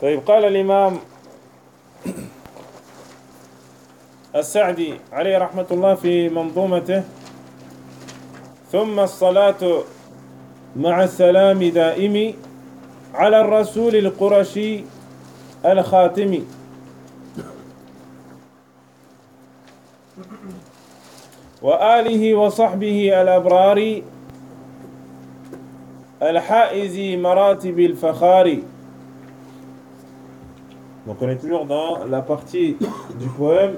طيب قال الإمام السعدي عليه رحمة الله في منظومته: ثم الصلاة مع السلام دائم على الرسول القرشي الخاتم وآله وصحبه الأبرار الحائز مراتب الفخار. Donc on est toujours dans la partie du poème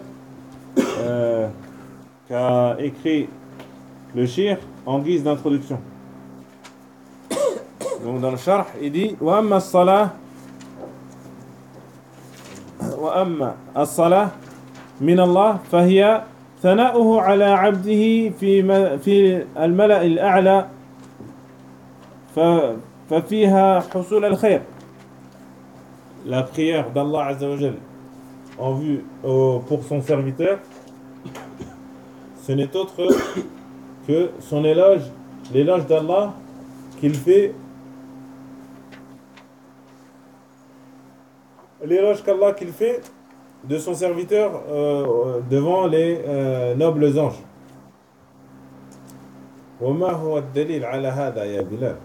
qu'a écrit le cheikh en guise d'introduction. Donc dans le sharh, il dit: وأما الصلاة من الله فهي ثناؤه على عبده في الملأ الأعلى ففيها حصول الخير. La prière d'Allah Azza wa Jal en vue pour son serviteur, ce n'est autre que son éloge, l'éloge d'Allah qu'il fait, l'éloge qu'Allah qu'il fait de son serviteur devant les nobles anges. وما هو الدليل على هذا يا بلال؟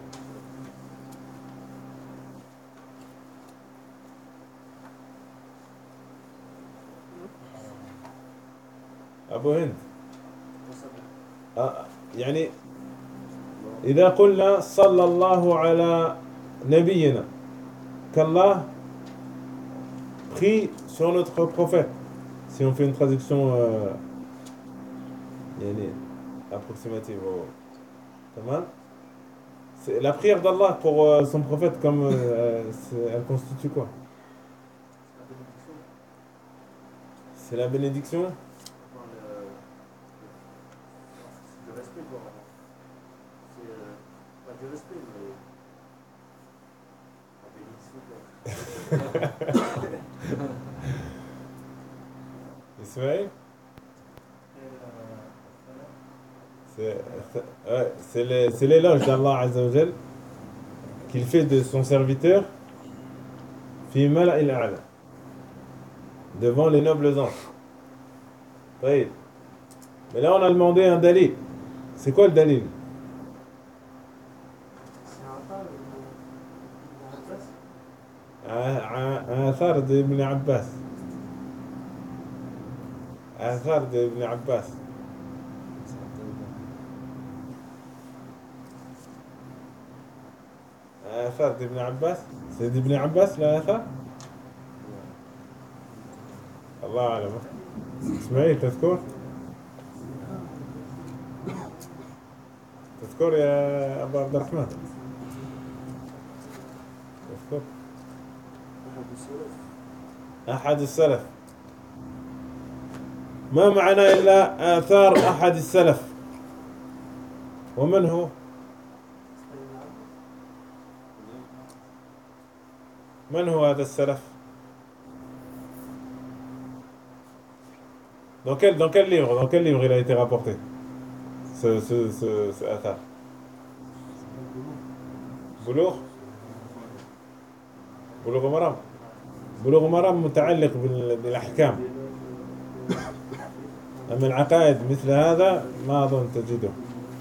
أبو هند يعني إذا قلنا صلى الله على نبينا qu'Allah prie sur notre prophète, si on fait une traduction approximative, c'est la prière d'Allah pour son prophète, comme elle constitue quoi? C'est la bénédiction. C'est du respect, quoi. C'est pas du respect, mais la bénédiction, quoi. Ismaël? C'est l'éloge d'Allah Azza wa Jal qu'il fait de son serviteur fi mala'il a'la, devant les nobles anges. Oui. Mais là on a demandé un dalil. C'est quoi le dalil? C'est un pas, آثار ابن عباس. آثار ابن عباس. آثار ابن عباس. سيد ابن عباس لا آثار؟ الله أعلم. اسماعيل تذكر يا أبو عبد الرحمن؟ تذكر أحد السلف. ما معنى إلا آثار أحد السلف؟ ومن هو؟ من هو هذا السلف؟ Dans quel livre il a été rapporté ce athar? بلوغ مرام. بلوغ مرام متعلق بالأحكام، أما العقائد مثل هذا ما أظن تجده.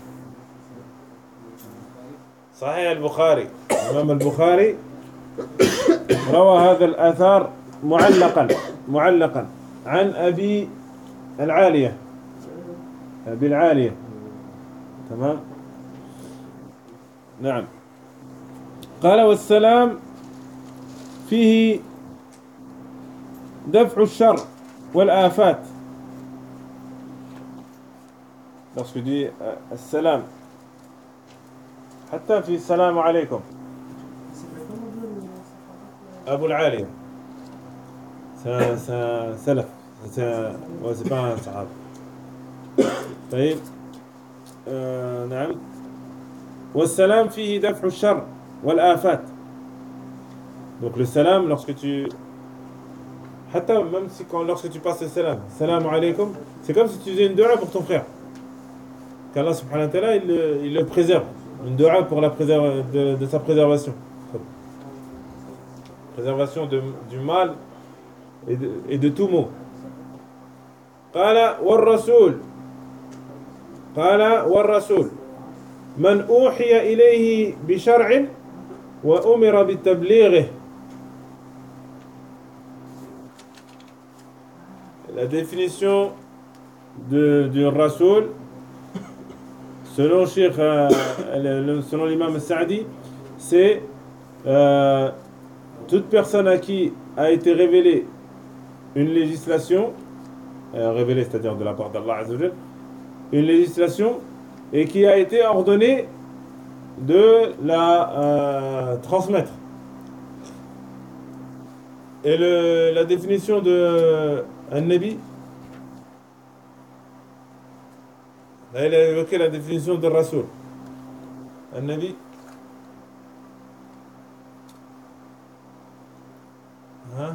صحيح البخاري، الإمام البخاري روى هذا الآثار معلقا عن أبي العالية، تمام. نعم. قال: والسلام فيه دفع الشر والآفات. lorsque dit السلام حتى في السلام عليكم. أبو العالية سلف، c'est pas un صحابي. طيب نعم. والسلام فيه دفع الشر والآفات. Donc le salam, lorsque tu lorsque tu passes le salam alaykum, c'est comme si tu faisais une dua pour ton frère, qu'Allah subhanahu wa ta'ala il le préserve, une dua pour de sa préservation. préservation du mal et de tout mot. قال والرسول من أوحي إليه بشرع وأمر بتبليغه. La définition du Rasoul, selon selon l'imam Sa'di, c'est toute personne à qui a été révélée une législation, révélée c'est-à-dire de la part d'Allah Azza wa Jal, une législation et qui a été ordonnée de la transmettre. Et la définition de un-Nabi, là il a évoqué la définition de Rasoul. Un-Nabi, hein?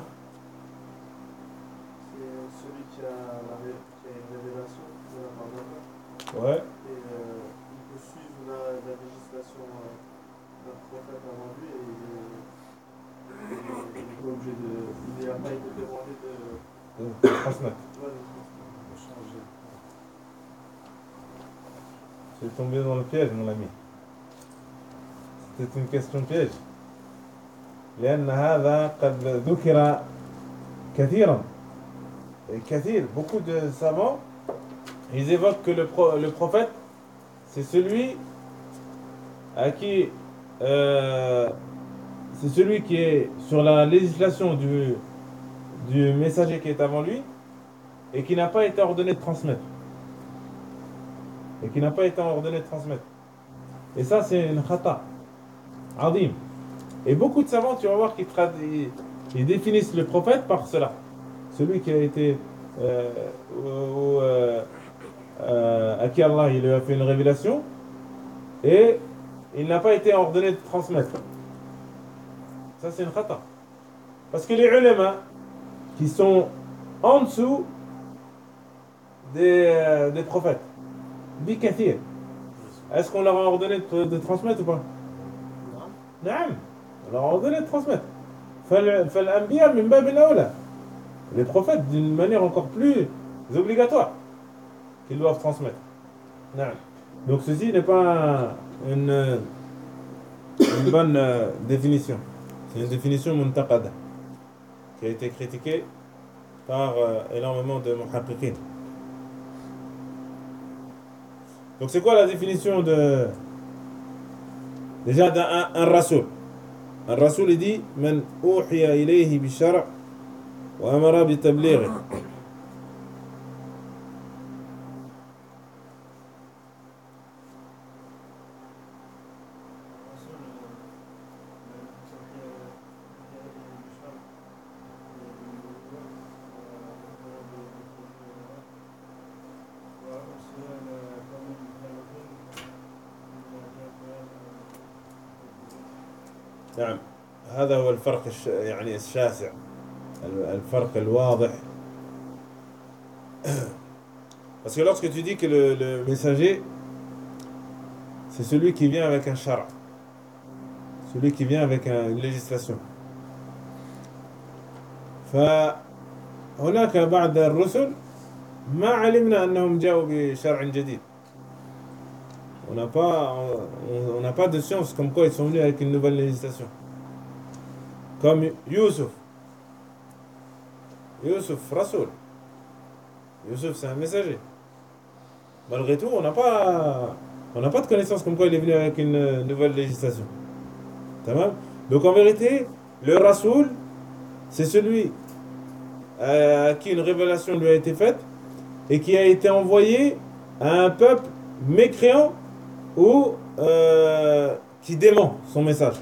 C'est celui qui a une révélation de la part d'Allah. Ouais. Et il peut suivre la législation d'un prophète avant lui et il n'est pas obligé de. Il n'a pas été demandé de Transmettre. de changer. C'est tombé dans le piège, mon ami. C'était une question piège. لأن هذا قد ذكر كثيرا. كثير, beaucoup de savants, ils évoquent que le prophète, c'est celui à qui c'est celui qui est sur la législation du messager qui est avant lui et qui n'a pas été ordonné de transmettre. Et ça, c'est une khata. Adim. Et beaucoup de savants, tu vas voir, ils définissent le prophète par cela. Celui qui a été à qui Allah il lui a fait une révélation et il n'a pas été ordonné de transmettre. Ça, c'est une khata. Parce que les ulama qui sont en dessous des prophètes, bikathir, est-ce qu'on leur a ordonné de transmettre ou pas? Non. On leur a ordonné de transmettre. فالأنبياء من باب الأولى. Les prophètes d'une manière encore plus obligatoire qu'ils doivent transmettre. Non. Donc ceci n'est pas une bonne définition. C'est une définition muntaqada qui a été critiquée par énormément de muhaqqiqin. Donc c'est quoi la définition déjà d'un rasoul? Un rasoul il dit man uhiya ilayhi bi shar' wa amara bi tablighi. نعم هذا هو الفرق يعني الشاسع الفرق الواضح. Parce que lorsque tu dis que le messager c'est celui qui vient avec un shara, celui qui vient avec une législation, فهناك بعض الرسل ما علمنا أنهم جاءوا بشرع جديد. On n'a pas de science comme quoi ils sont venus avec une nouvelle législation. Comme Youssouf, Rasoul. Youssouf, c'est un messager. Malgré tout, on n'a pas de connaissance comme quoi il est venu avec une nouvelle législation. Tamam? Donc en vérité, le Rasoul, c'est celui à qui une révélation lui a été faite et qui a été envoyé à un peuple mécréant ou qui dément son message.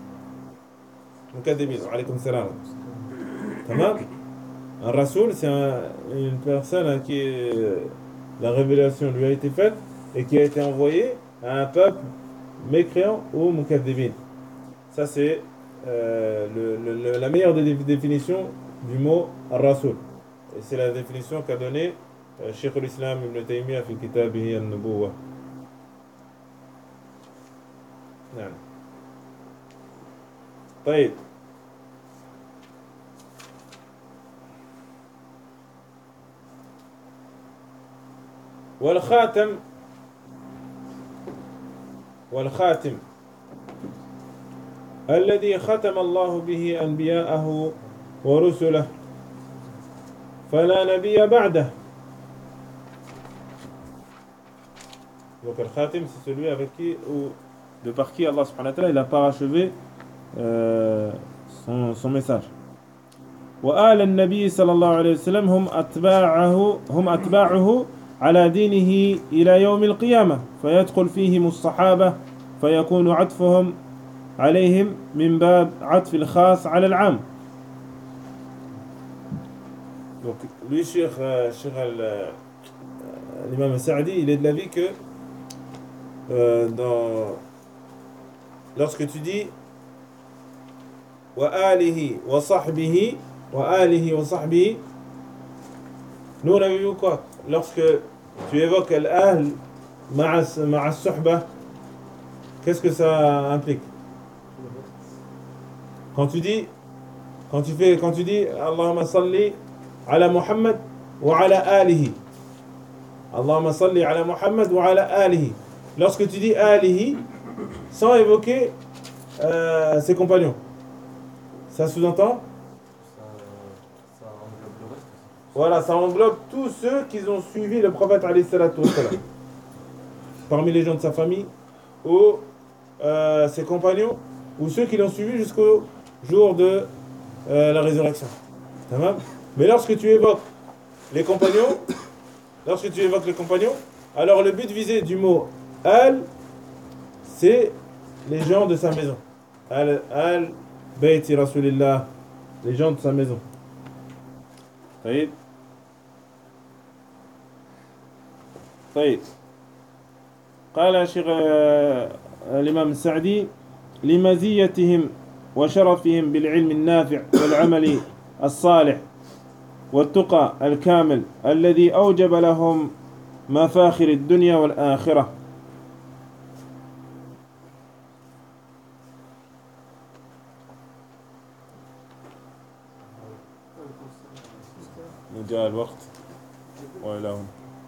Un rasoul, c'est une personne à qui la révélation lui a été faite et qui a été envoyée à un peuple mécréant ou mukadibin. Ça, c'est la meilleure des définitions du mot rasoul. Et c'est la définition qu'a donnée Cheikh al-Islam Ibn Taymiyyah في كتابه النبوة. نعم. طيب والخاتم والخاتم الذي ختم الله به أنبياءه ورسله فلا نبي بعده. Donc le khatim, c'est celui avec qui, ou de par qui Allah subhanahu wa ta'ala il a parachevé son message. وآل النبي صلى الله عليه وسلم هم أتباعه على دينه إلى يوم القيامة فيدخل فيهم الصحابة فيكون عطفهم عليهم من باب عطف الخاص على العام. Donc lui, l'imam Sa'di, il est de l'avis que lorsque tu dis wa alihi wa sahbihi wa alihi wa sahbihi, nous on avait vu quoi? Lorsque tu évoques al-ahl ma'a suhba, qu'est-ce que ça implique? Quand tu dis Allahumma salli ala Muhammad wa ala alihi, Allahumma salli ala Muhammad wa ala alihi, lorsque tu dis alihi sans évoquer ses compagnons, ça sous-entend? Ça englobe le reste. Voilà, ça englobe tous ceux qui ont suivi le prophète alayhi salatu wassalam, parmi les gens de sa famille ou ses compagnons ou ceux qui l'ont suivi jusqu'au jour de la résurrection. Mais lorsque tu évoques les compagnons, alors le but visé du mot al, c'est les gens de sa maison. Al bayti rasulillah, les gens de sa maison. طيب قال شيخ الإمام السعدي لمزيتهم وشرفهم بالعلم النافع والعمل الصالح والتقى الكامل الذي أوجب لهم مفاخر الدنيا والآخرة. جاء الوقت وإلى هنا.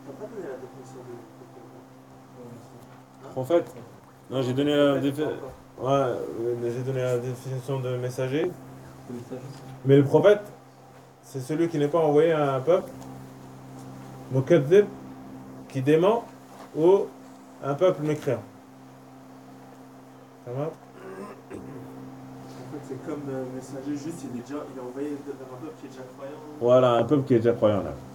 Prophète? Non, j'ai donné la définition de messager. Mais le prophète, c'est celui qui n'est pas envoyé à un peuple, Mukadzib, qui dément, ou un peuple mécréant. Ça va? En fait, c'est comme le messager, juste il est envoyé vers un peuple qui est déjà croyant. Voilà, un peuple qui est déjà croyant là.